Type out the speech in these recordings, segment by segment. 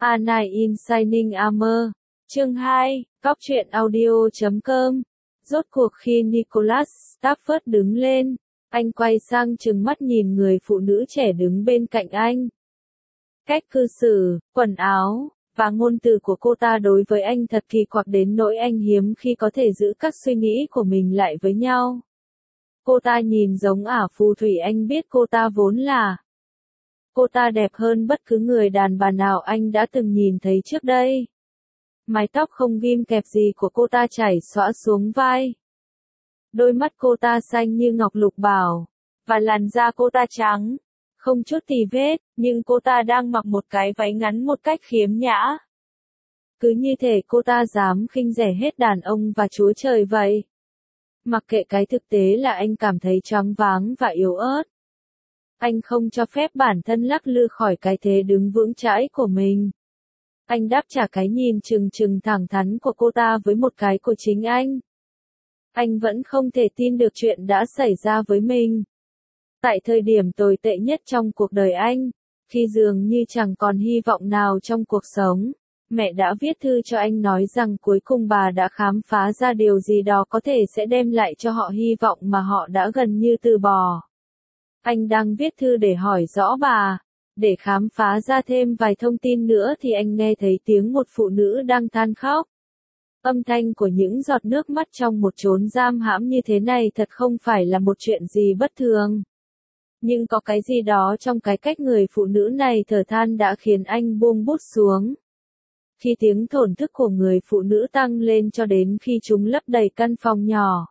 A Knight in Shining Armor. Chương 2, Cóc truyện audio.com. Rốt cuộc khi Nicholas Stafford đứng lên, anh quay sang trừng mắt nhìn người phụ nữ trẻ đứng bên cạnh anh. Cách cư xử, quần áo, và ngôn từ của cô ta đối với anh thật kỳ quặc đến nỗi anh hiếm khi có thể giữ các suy nghĩ của mình lại với nhau. Cô ta nhìn giống ả phù thủy anh biết cô ta vốn là. Cô ta đẹp hơn bất cứ người đàn bà nào anh đã từng nhìn thấy trước đây. Mái tóc không ghim kẹp gì của cô ta chảy xõa xuống vai. Đôi mắt cô ta xanh như ngọc lục bảo, và làn da cô ta trắng, không chút tì vết, nhưng cô ta đang mặc một cái váy ngắn một cách khiếm nhã. Cứ như thể cô ta dám khinh rẻ hết đàn ông và Chúa Trời vậy. Mặc kệ cái thực tế là anh cảm thấy choáng váng và yếu ớt. Anh không cho phép bản thân lắc lư khỏi cái thế đứng vững chãi của mình. Anh đáp trả cái nhìn trừng trừng thẳng thắn của cô ta với một cái của chính anh. Anh vẫn không thể tin được chuyện đã xảy ra với mình. Tại thời điểm tồi tệ nhất trong cuộc đời anh, khi dường như chẳng còn hy vọng nào trong cuộc sống, mẹ đã viết thư cho anh nói rằng cuối cùng bà đã khám phá ra điều gì đó có thể sẽ đem lại cho họ hy vọng mà họ đã gần như từ bỏ. Anh đang viết thư để hỏi rõ bà. Để khám phá ra thêm vài thông tin nữa thì anh nghe thấy tiếng một phụ nữ đang than khóc. Âm thanh của những giọt nước mắt trong một chốn giam hãm như thế này thật không phải là một chuyện gì bất thường. Nhưng có cái gì đó trong cái cách người phụ nữ này thở than đã khiến anh buông bút xuống. Khi tiếng thổn thức của người phụ nữ tăng lên cho đến khi chúng lấp đầy căn phòng nhỏ,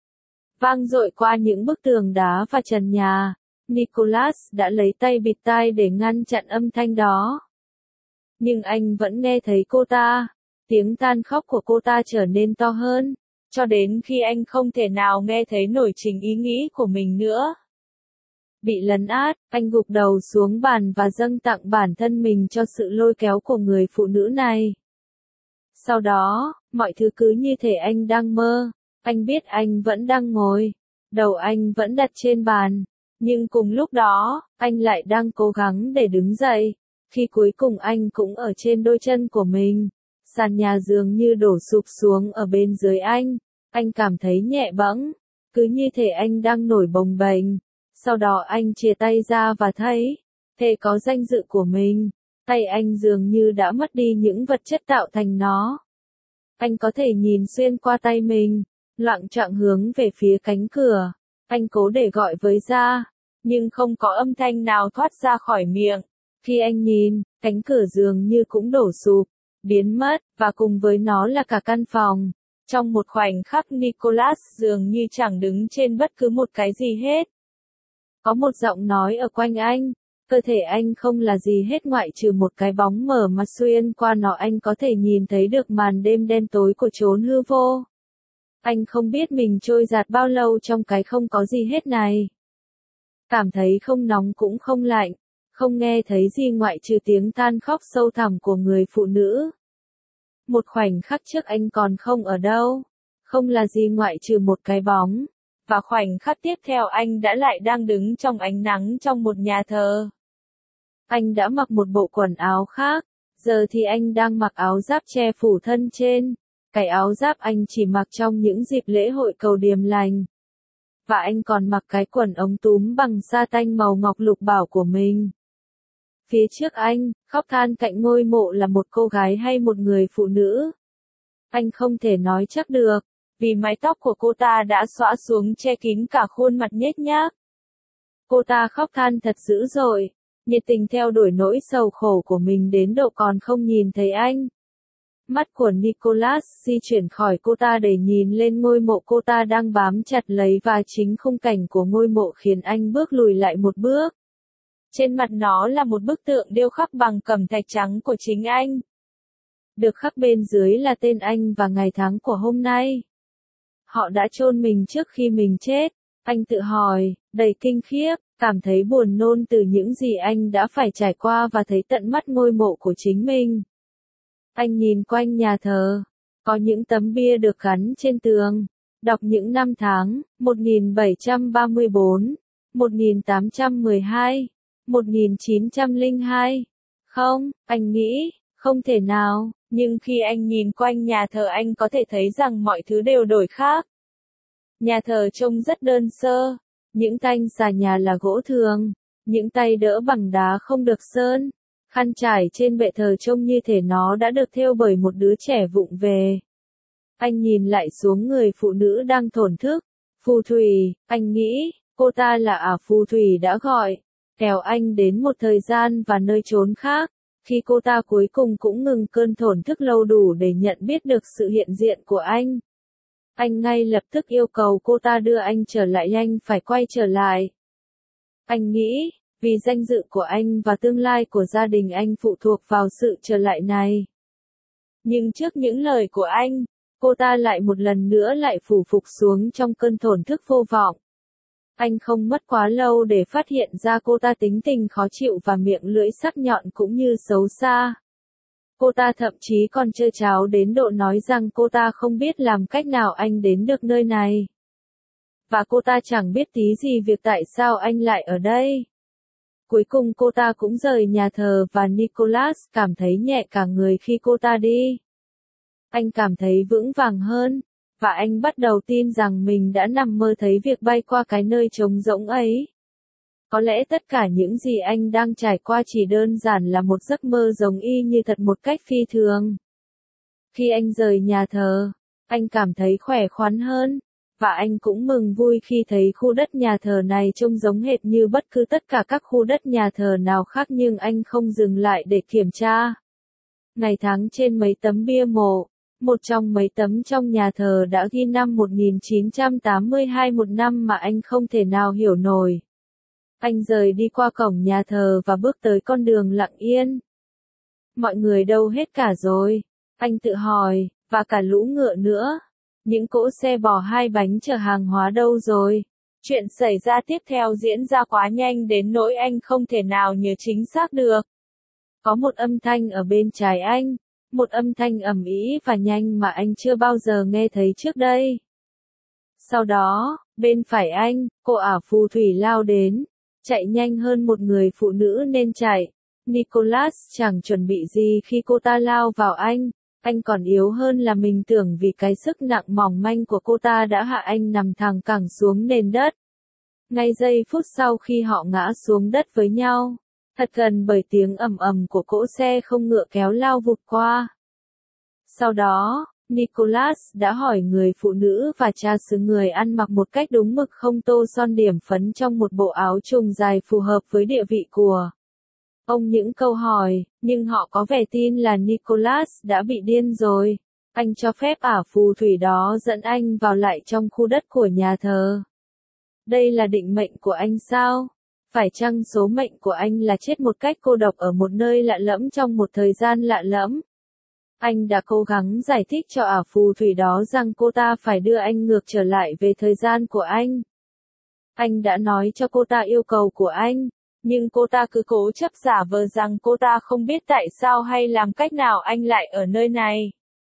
vang dội qua những bức tường đá và trần nhà, Nicholas đã lấy tay bịt tai để ngăn chặn âm thanh đó. Nhưng anh vẫn nghe thấy cô ta. Tiếng than khóc của cô ta trở nên to hơn, cho đến khi anh không thể nào nghe thấy nổi chính ý nghĩ của mình nữa. Bị lấn át, anh gục đầu xuống bàn và dâng tặng bản thân mình cho sự lôi kéo của người phụ nữ này. Sau đó, mọi thứ cứ như thể anh đang mơ. Anh biết anh vẫn đang ngồi, đầu anh vẫn đặt trên bàn. Nhưng cùng lúc đó, anh lại đang cố gắng để đứng dậy. Khi cuối cùng anh cũng ở trên đôi chân của mình, sàn nhà dường như đổ sụp xuống ở bên dưới anh cảm thấy nhẹ bẫng, cứ như thể anh đang nổi bồng bềnh. Sau đó anh chia tay ra và thấy, thể có danh dự của mình, tay anh dường như đã mất đi những vật chất tạo thành nó. Anh có thể nhìn xuyên qua tay mình, loạng choạng hướng về phía cánh cửa. Anh cố để gọi với ra, nhưng không có âm thanh nào thoát ra khỏi miệng. Khi anh nhìn, cánh cửa dường như cũng đổ sụp, biến mất, và cùng với nó là cả căn phòng. Trong một khoảnh khắc Nicholas dường như chẳng đứng trên bất cứ một cái gì hết. Có một giọng nói ở quanh anh, cơ thể anh không là gì hết ngoại trừ một cái bóng mờ mà xuyên qua nó anh có thể nhìn thấy được màn đêm đen tối của chốn hư vô. Anh không biết mình trôi dạt bao lâu trong cái không có gì hết này. Cảm thấy không nóng cũng không lạnh, không nghe thấy gì ngoại trừ tiếng than khóc sâu thẳm của người phụ nữ. Một khoảnh khắc trước anh còn không ở đâu, không là gì ngoại trừ một cái bóng, và khoảnh khắc tiếp theo anh đã lại đang đứng trong ánh nắng trong một nhà thờ. Anh đã mặc một bộ quần áo khác, giờ thì anh đang mặc áo giáp che phủ thân trên. Cái áo giáp anh chỉ mặc trong những dịp lễ hội cầu điềm lành. Và anh còn mặc cái quần ống túm bằng sa tanh màu ngọc lục bảo của mình. Phía trước anh, khóc than cạnh ngôi mộ là một cô gái hay một người phụ nữ. Anh không thể nói chắc được, vì mái tóc của cô ta đã xõa xuống che kín cả khuôn mặt nhếch nhác. Cô ta khóc than thật dữ dội, nhiệt tình theo đuổi nỗi sầu khổ của mình đến độ còn không nhìn thấy anh. Mắt của Nicholas di chuyển khỏi cô ta để nhìn lên ngôi mộ cô ta đang bám chặt lấy và chính khung cảnh của ngôi mộ khiến anh bước lùi lại một bước. Trên mặt nó là một bức tượng điêu khắc bằng cẩm thạch trắng của chính anh. Được khắc bên dưới là tên anh và ngày tháng của hôm nay. Họ đã chôn mình trước khi mình chết. Anh tự hỏi, đầy kinh khiếp, cảm thấy buồn nôn từ những gì anh đã phải trải qua và thấy tận mắt ngôi mộ của chính mình. Anh nhìn quanh nhà thờ, có những tấm bia được gắn trên tường, đọc những năm tháng, 1734, 1812, 1902. Không, anh nghĩ, Không thể nào, nhưng khi anh nhìn quanh nhà thờ anh có thể thấy rằng mọi thứ đều đổi khác. Nhà thờ trông rất đơn sơ, những thanh xà nhà là gỗ thường, những tay đỡ bằng đá không được sơn, khăn trải trên bệ thờ trông như thể nó đã được thêu bởi một đứa trẻ vụng về. Anh nhìn lại xuống người phụ nữ đang thổn thức. Phù thủy, anh nghĩ, cô ta là phù thủy đã gọi, kéo anh đến một thời gian và nơi chốn khác, khi cô ta cuối cùng cũng ngừng cơn thổn thức lâu đủ để nhận biết được sự hiện diện của anh. Anh ngay lập tức yêu cầu cô ta đưa anh trở lại, anh phải quay trở lại. Anh nghĩ, vì danh dự của anh và tương lai của gia đình anh phụ thuộc vào sự trở lại này. Nhưng trước những lời của anh, cô ta lại một lần nữa lại phủ phục xuống trong cơn thổn thức vô vọng. Anh không mất quá lâu để phát hiện ra cô ta tính tình khó chịu và miệng lưỡi sắc nhọn cũng như xấu xa. Cô ta thậm chí còn trơ tráo đến độ nói rằng cô ta không biết làm cách nào anh đến được nơi này. Và cô ta chẳng biết tí gì việc tại sao anh lại ở đây. Cuối cùng cô ta cũng rời nhà thờ và Nicholas cảm thấy nhẹ cả người khi cô ta đi. Anh cảm thấy vững vàng hơn, và anh bắt đầu tin rằng mình đã nằm mơ thấy việc bay qua cái nơi trống rỗng ấy. Có lẽ tất cả những gì anh đang trải qua chỉ đơn giản là một giấc mơ giống y như thật một cách phi thường. Khi anh rời nhà thờ, anh cảm thấy khỏe khoắn hơn, và anh cũng mừng vui khi thấy khu đất nhà thờ này trông giống hệt như bất cứ tất cả các khu đất nhà thờ nào khác, nhưng anh không dừng lại để kiểm tra. Ngày tháng trên mấy tấm bia mộ, một trong mấy tấm trong nhà thờ đã ghi năm 1982, một năm mà anh không thể nào hiểu nổi. Anh rời đi qua cổng nhà thờ và bước tới con đường lặng yên. Mọi người đâu hết cả rồi? Anh tự hỏi, và cả lũ ngựa nữa. Những cỗ xe bò hai bánh chở hàng hóa đâu rồi? Chuyện xảy ra tiếp theo diễn ra quá nhanh đến nỗi anh không thể nào nhớ chính xác được. Có một âm thanh ở bên trái anh, một âm thanh ầm ĩ và nhanh mà anh chưa bao giờ nghe thấy trước đây. Sau đó, bên phải anh, cô phù thủy lao đến, chạy nhanh hơn một người phụ nữ nên chạy. Nicholas chẳng chuẩn bị gì khi cô ta lao vào anh còn yếu hơn là mình tưởng vì cái sức nặng mỏng manh của cô ta đã hạ anh nằm thẳng cẳng xuống nền đất. Ngay giây phút sau khi họ ngã xuống đất với nhau, thật gần bởi tiếng ầm ầm của cỗ xe không ngựa kéo lao vụt qua. Sau đó, Nicholas đã hỏi người phụ nữ và tra xứ người ăn mặc một cách đúng mực, không tô son điểm phấn, trong một bộ áo trùng dài phù hợp với địa vị của ông những câu hỏi, nhưng họ có vẻ tin là Nicholas đã bị điên rồi. Anh cho phép phù thủy đó dẫn anh vào lại trong khu đất của nhà thờ. Đây là định mệnh của anh sao? Phải chăng số mệnh của anh là chết một cách cô độc ở một nơi lạ lẫm trong một thời gian lạ lẫm? Anh đã cố gắng giải thích cho phù thủy đó rằng cô ta phải đưa anh ngược trở lại về thời gian của anh. Anh đã nói cho cô ta yêu cầu của anh, nhưng cô ta cứ cố chấp giả vờ rằng cô ta không biết tại sao hay làm cách nào anh lại ở nơi này.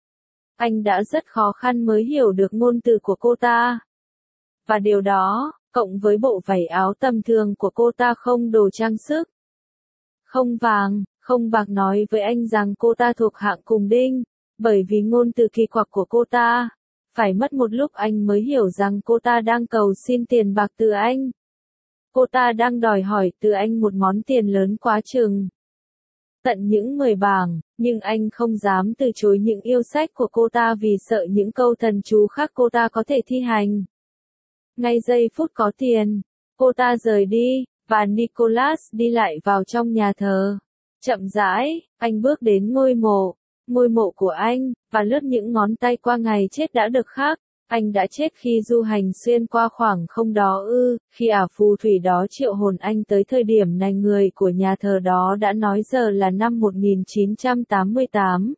Anh đã rất khó khăn mới hiểu được ngôn từ của cô ta. Và điều đó, cộng với bộ váy áo tầm thường của cô ta không đồ trang sức, không vàng, không bạc, nói với anh rằng cô ta thuộc hạng cùng đinh, bởi vì ngôn từ kỳ quặc của cô ta. Phải mất một lúc anh mới hiểu rằng cô ta đang cầu xin tiền bạc từ anh. Cô ta đang đòi hỏi từ anh một món tiền lớn quá chừng tận những 10 bảng, nhưng anh không dám từ chối những yêu sách của cô ta vì sợ những câu thần chú khác cô ta có thể thi hành. Ngay giây phút có tiền, cô ta rời đi, và Nicholas đi lại vào trong nhà thờ. Chậm rãi, anh bước đến ngôi mộ của anh, và lướt những ngón tay qua ngày chết đã được khắc. Anh đã chết khi du hành xuyên qua khoảng không đó ư? Khi phù thủy đó triệu hồn anh tới thời điểm này, người của nhà thờ đó đã nói giờ là năm 1988.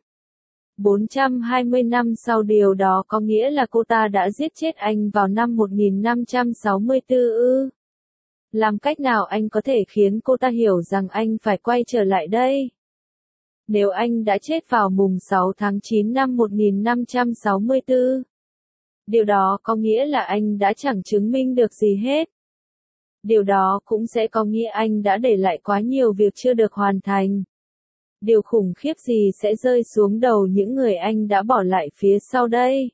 420 năm sau, điều đó có nghĩa là cô ta đã giết chết anh vào năm 1564 ư? Làm cách nào anh có thể khiến cô ta hiểu rằng anh phải quay trở lại đây? Nếu anh đã chết vào mùng 6 tháng 9 năm 1564, điều đó có nghĩa là anh đã chẳng chứng minh được gì hết. Điều đó cũng sẽ có nghĩa anh đã để lại quá nhiều việc chưa được hoàn thành. Điều khủng khiếp gì sẽ rơi xuống đầu những người anh đã bỏ lại phía sau đây?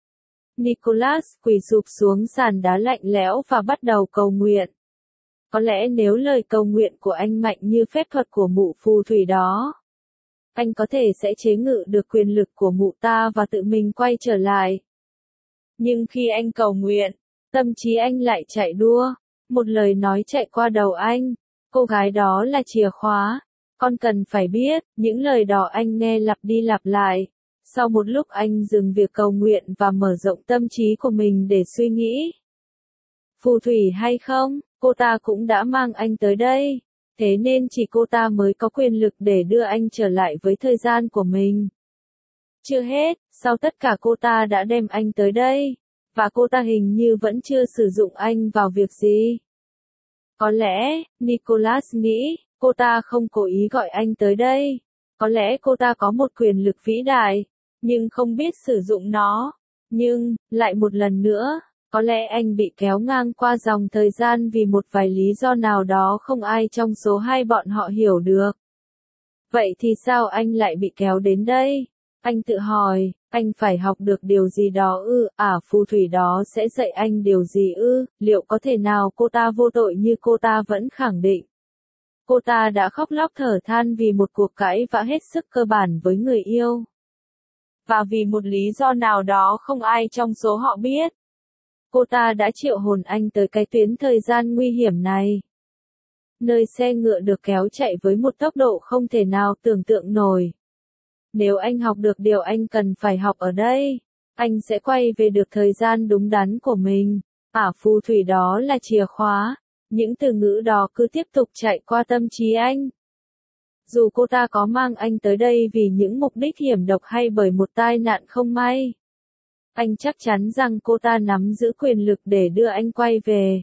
Nicholas quỳ sụp xuống sàn đá lạnh lẽo và bắt đầu cầu nguyện. Có lẽ nếu lời cầu nguyện của anh mạnh như phép thuật của mụ phù thủy đó, anh có thể sẽ chế ngự được quyền lực của mụ ta và tự mình quay trở lại. Nhưng khi anh cầu nguyện, tâm trí anh lại chạy đua. Một lời nói chạy qua đầu anh. Cô gái đó là chìa khóa. Con cần phải biết, những lời đó anh nghe lặp đi lặp lại. Sau một lúc anh dừng việc cầu nguyện và mở rộng tâm trí của mình để suy nghĩ. Phù thủy hay không, cô ta cũng đã mang anh tới đây. Thế nên chỉ cô ta mới có quyền lực để đưa anh trở lại với thời gian của mình. Chưa hết, sau tất cả cô ta đã đem anh tới đây. Và cô ta hình như vẫn chưa sử dụng anh vào việc gì. Có lẽ, Nicholas nghĩ, cô ta không cố ý gọi anh tới đây. Có lẽ cô ta có một quyền lực vĩ đại, nhưng không biết sử dụng nó. Nhưng, lại một lần nữa, có lẽ anh bị kéo ngang qua dòng thời gian vì một vài lý do nào đó không ai trong số hai bọn họ hiểu được. Vậy thì sao anh lại bị kéo đến đây? Anh tự hỏi, anh phải học được điều gì đó ư? Phù thủy đó sẽ dạy anh điều gì ư? Liệu có thể nào cô ta vô tội như cô ta vẫn khẳng định? Cô ta đã khóc lóc thở than vì một cuộc cãi vã hết sức cơ bản với người yêu. Và vì một lý do nào đó không ai trong số họ biết. Cô ta đã triệu hồn anh tới cái tuyến thời gian nguy hiểm này. Nơi xe ngựa được kéo chạy với một tốc độ không thể nào tưởng tượng nổi. Nếu anh học được điều anh cần phải học ở đây, anh sẽ quay về được thời gian đúng đắn của mình. Phù thủy đó là chìa khóa. Những từ ngữ đó cứ tiếp tục chạy qua tâm trí anh. Dù cô ta có mang anh tới đây vì những mục đích hiểm độc hay bởi một tai nạn không may, anh chắc chắn rằng cô ta nắm giữ quyền lực để đưa anh quay về.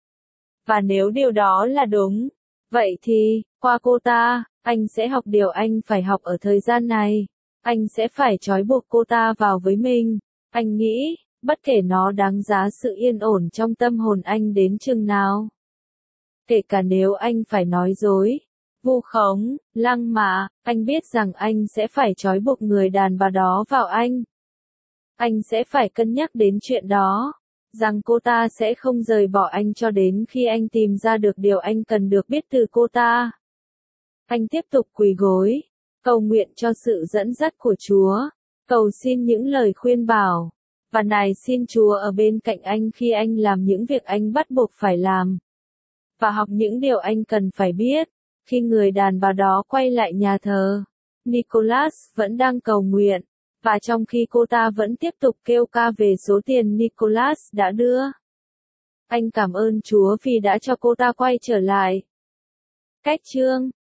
Và nếu điều đó là đúng, vậy thì, qua cô ta, anh sẽ học điều anh phải học ở thời gian này. Anh sẽ phải trói buộc cô ta vào với mình. Anh nghĩ, bất kể nó đáng giá sự yên ổn trong tâm hồn anh đến chừng nào. Kể cả nếu anh phải nói dối, vu khống, lăng mạ, anh biết rằng anh sẽ phải trói buộc người đàn bà đó vào anh. Anh sẽ phải cân nhắc đến chuyện đó, rằng cô ta sẽ không rời bỏ anh cho đến khi anh tìm ra được điều anh cần được biết từ cô ta. Anh tiếp tục quỳ gối, cầu nguyện cho sự dẫn dắt của Chúa, cầu xin những lời khuyên bảo, và nài xin Chúa ở bên cạnh anh khi anh làm những việc anh bắt buộc phải làm. Và học những điều anh cần phải biết. Khi người đàn bà đó quay lại nhà thờ, Nicholas vẫn đang cầu nguyện, và trong khi cô ta vẫn tiếp tục kêu ca về số tiền Nicholas đã đưa. Anh cảm ơn Chúa vì đã cho cô ta quay trở lại. Cách chương